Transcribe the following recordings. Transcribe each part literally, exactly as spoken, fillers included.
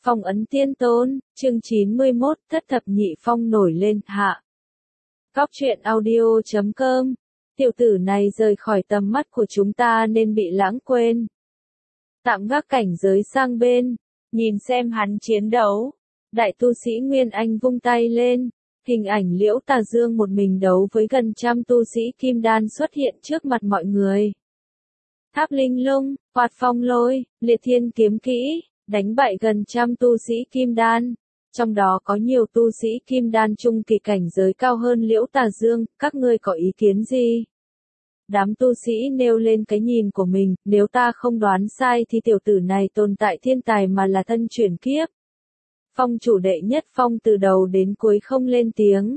Phong ấn tiên tôn, chương chín mươi mốt, thất thập nhị phong nổi lên, hạ. Cóc truyện audio chấm com, tiểu tử này rời khỏi tầm mắt của chúng ta nên bị lãng quên. Tạm gác cảnh giới sang bên, nhìn xem hắn chiến đấu. Đại tu sĩ Nguyên Anh vung tay lên, hình ảnh Liễu Tà Dương một mình đấu với gần trăm tu sĩ kim đan xuất hiện trước mặt mọi người. Tháp linh lung, quạt phong lôi, liệt thiên kiếm kỹ, đánh bại gần trăm tu sĩ kim đan, trong đó có nhiều tu sĩ kim đan trung kỳ cảnh giới cao hơn Liễu Tà Dương, các ngươi có ý kiến gì? Đám tu sĩ nêu lên cái nhìn của mình, nếu ta không đoán sai thì tiểu tử này tồn tại thiên tài mà là thân chuyển kiếp. Phong chủ đệ nhất phong từ đầu đến cuối không lên tiếng.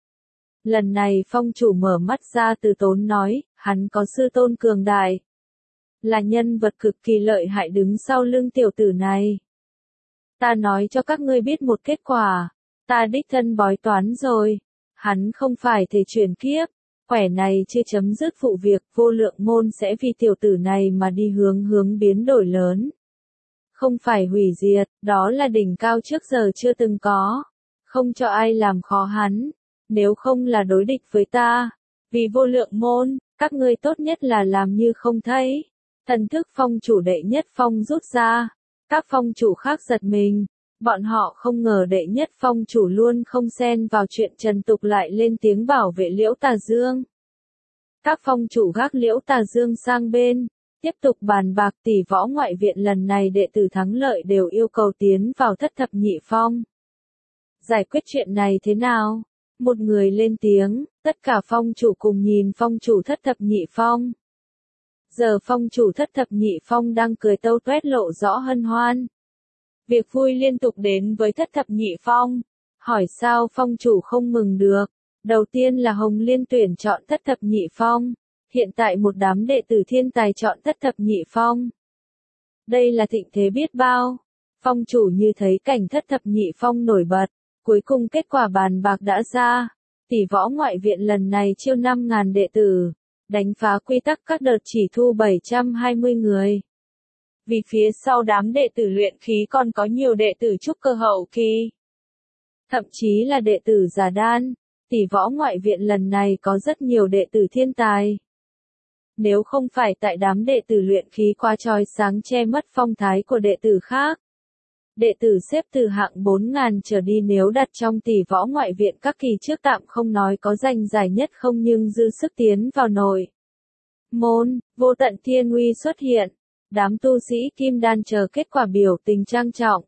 Lần này phong chủ mở mắt ra từ tốn nói, hắn có sư tôn cường đại. Là nhân vật cực kỳ lợi hại đứng sau lưng tiểu tử này. Ta nói cho các ngươi biết một kết quả, ta đích thân bói toán rồi, hắn không phải thể chuyển kiếp, quẻ này chưa chấm dứt vụ việc, vô lượng môn sẽ vì tiểu tử này mà đi hướng hướng biến đổi lớn. Không phải hủy diệt, đó là đỉnh cao trước giờ chưa từng có, không cho ai làm khó hắn, nếu không là đối địch với ta, vì vô lượng môn, các ngươi tốt nhất là làm như không thấy. Thần thức phong chủ đệ nhất phong rút ra, các phong chủ khác giật mình, bọn họ không ngờ đệ nhất phong chủ luôn không xen vào chuyện trần tục lại lên tiếng bảo vệ Liễu Tà Dương. Các phong chủ gác Liễu Tà Dương sang bên, tiếp tục bàn bạc. Tỷ võ ngoại viện lần này đệ tử thắng lợi đều yêu cầu tiến vào thất thập nhị phong. Giải quyết chuyện này thế nào? Một người lên tiếng, tất cả phong chủ cùng nhìn phong chủ thất thập nhị phong. Giờ phong chủ thất thập nhị phong đang cười tâu tuét lộ rõ hân hoan. Việc vui liên tục đến với thất thập nhị phong. Hỏi sao phong chủ không mừng được? Đầu tiên là Hồng Liên tuyển chọn thất thập nhị phong. Hiện tại một đám đệ tử thiên tài chọn thất thập nhị phong. Đây là thịnh thế biết bao. Phong chủ như thấy cảnh thất thập nhị phong nổi bật. Cuối cùng kết quả bàn bạc đã ra. Tỷ võ ngoại viện lần này chiêu năm nghìn đệ tử. Đánh phá quy tắc các đợt chỉ thu bảy trăm hai mươi người. Vì phía sau đám đệ tử luyện khí còn có nhiều đệ tử trúc cơ hậu kỳ. Thậm chí là đệ tử giả đan, tỷ võ ngoại viện lần này có rất nhiều đệ tử thiên tài. Nếu không phải tại đám đệ tử luyện khí qua chói sáng che mất phong thái của đệ tử khác. Đệ tử xếp từ hạng bốn nghìn trở đi nếu đặt trong tỷ võ ngoại viện các kỳ trước tạm không nói có giành giải nhất không nhưng dư sức tiến vào nội môn, vô tận thiên uy xuất hiện. Đám tu sĩ kim đan chờ kết quả biểu tình trang trọng.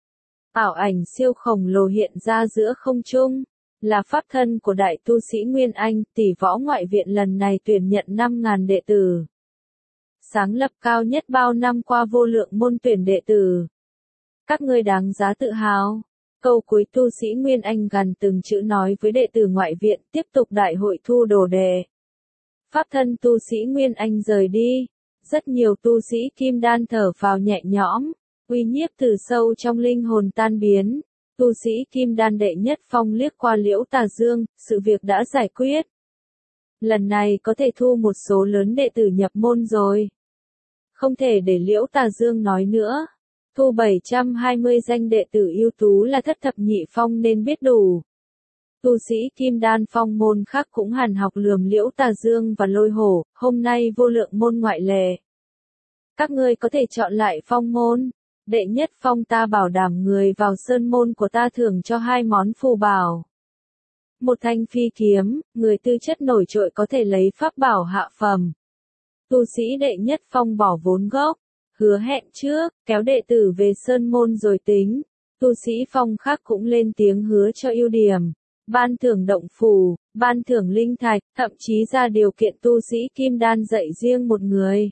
Ảo ảnh siêu khổng lồ hiện ra giữa không trung, là pháp thân của đại tu sĩ Nguyên Anh. Tỷ võ ngoại viện lần này tuyển nhận năm nghìn đệ tử. Sáng lập cao nhất bao năm qua vô lượng môn tuyển đệ tử. Các ngươi đáng giá tự hào. Câu cuối tu sĩ Nguyên Anh gần từng chữ nói với đệ tử ngoại viện tiếp tục đại hội thu đồ đệ. Pháp thân tu sĩ Nguyên Anh rời đi. Rất nhiều tu sĩ kim đan thở phào nhẹ nhõm. Uy nhiếp từ sâu trong linh hồn tan biến. Tu sĩ kim đan đệ nhất phong liếc qua Liễu Tà Dương, sự việc đã giải quyết. Lần này có thể thu một số lớn đệ tử nhập môn rồi. Không thể để Liễu Tà Dương nói nữa. Thu bảy trăm hai mươi danh đệ tử ưu tú là thất thập nhị phong nên biết đủ. Tu sĩ kim đan phong môn khác cũng hàn học lườm Liễu Tà Dương và Lôi Hổ, hôm nay vô lượng môn ngoại lệ. Các ngươi có thể chọn lại phong môn. Đệ nhất phong ta bảo đảm người vào sơn môn của ta thưởng cho hai món phù bảo. Một thanh phi kiếm, người tư chất nổi trội có thể lấy pháp bảo hạ phẩm. Tu sĩ đệ nhất phong bỏ vốn gốc. Hứa hẹn trước, kéo đệ tử về sơn môn rồi tính. Tu sĩ phong khác cũng lên tiếng hứa cho ưu điểm. Ban thưởng động phù, ban thưởng linh thạch, thậm chí ra điều kiện tu sĩ kim đan dạy riêng một người.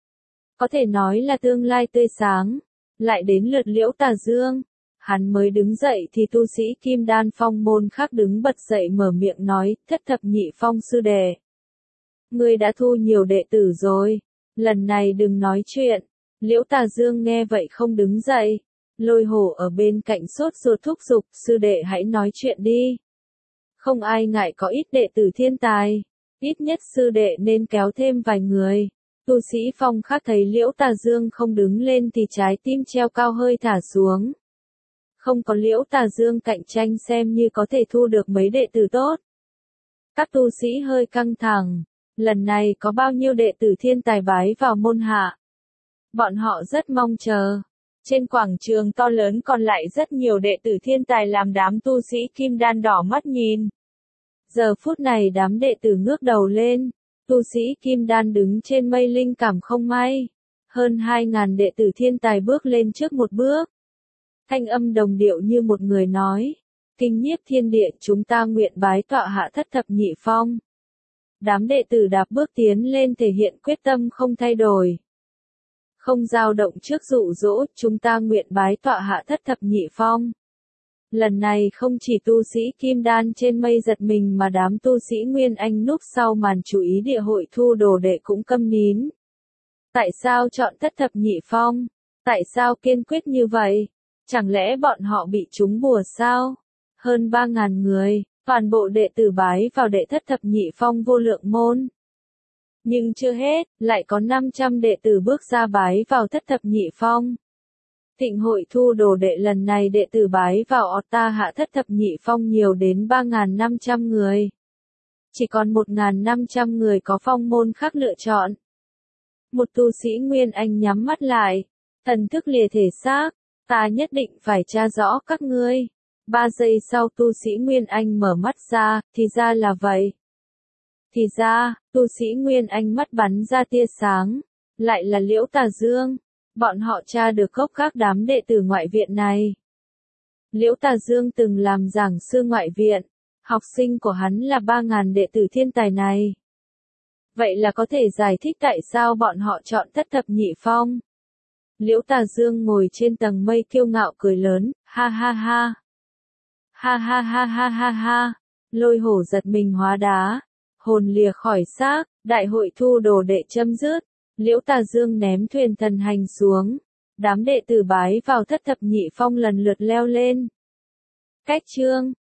Có thể nói là tương lai tươi sáng. Lại đến lượt Liễu Tà Dương. Hắn mới đứng dậy thì tu sĩ kim đan phong môn khác đứng bật dậy mở miệng nói, thất thập nhị phong sư đệ. Ngươi đã thu nhiều đệ tử rồi. Lần này đừng nói chuyện. Liễu Tà Dương nghe vậy không đứng dậy. Lôi Hổ ở bên cạnh sốt ruột thúc giục, sư đệ hãy nói chuyện đi. Không ai ngại có ít đệ tử thiên tài. Ít nhất sư đệ nên kéo thêm vài người. Tu sĩ phong khác thấy Liễu Tà Dương không đứng lên thì trái tim treo cao hơi thả xuống. Không có Liễu Tà Dương cạnh tranh xem như có thể thu được mấy đệ tử tốt. Các tu sĩ hơi căng thẳng, lần này có bao nhiêu đệ tử thiên tài bái vào môn hạ. Bọn họ rất mong chờ. Trên quảng trường to lớn còn lại rất nhiều đệ tử thiên tài làm đám tu sĩ kim đan đỏ mắt nhìn. Giờ phút này đám đệ tử ngước đầu lên, tu sĩ kim đan đứng trên mây linh cảm không may. Hơn hai ngàn đệ tử thiên tài bước lên trước một bước. Thanh âm đồng điệu như một người nói, kinh nhiếp thiên địa chúng ta nguyện bái tọa hạ thất thập nhị phong. Đám đệ tử đạp bước tiến lên thể hiện quyết tâm không thay đổi. Không dao động trước dụ dỗ, chúng ta nguyện bái tọa hạ thất thập nhị phong. Lần này không chỉ tu sĩ kim đan trên mây giật mình mà đám tu sĩ Nguyên Anh núp sau màn chú ý địa hội thu đồ đệ cũng câm nín. Tại sao chọn thất thập nhị phong? Tại sao kiên quyết như vậy? Chẳng lẽ bọn họ bị trúng bùa sao? Hơn ba ngàn người, toàn bộ đệ tử bái vào đệ thất thập nhị phong vô lượng môn. Nhưng chưa hết, lại có năm trăm đệ tử bước ra bái vào thất thập nhị phong. Thịnh hội thu đồ đệ lần này đệ tử bái vào Otta hạ thất thập nhị phong nhiều đến ba nghìn năm trăm người. Chỉ còn một nghìn năm trăm người có phong môn khác lựa chọn. Một tu sĩ Nguyên Anh nhắm mắt lại, thần thức lìa thể xác, ta nhất định phải tra rõ các ngươi. Ba giây sau tu sĩ Nguyên Anh mở mắt ra, thì ra là vậy. Thì ra, tu sĩ Nguyên Anh mắt bắn ra tia sáng, lại là Liễu Tà Dương. Bọn họ tra được gốc các đám đệ tử ngoại viện này. Liễu Tà Dương từng làm giảng sư ngoại viện, học sinh của hắn là ba nghìn đệ tử thiên tài này. Vậy là có thể giải thích tại sao bọn họ chọn thất thập nhị phong. Liễu Tà Dương ngồi trên tầng mây kiêu ngạo cười lớn, ha ha ha. Ha ha ha ha ha ha. Lôi hổ giật mình hóa đá, hồn lìa khỏi xác, đại hội thu đồ đệ chấm dứt. Liễu Tà Dương ném thuyền thần hành xuống. Đám đệ tử bái vào thất thập nhị phong lần lượt leo lên. Cách chương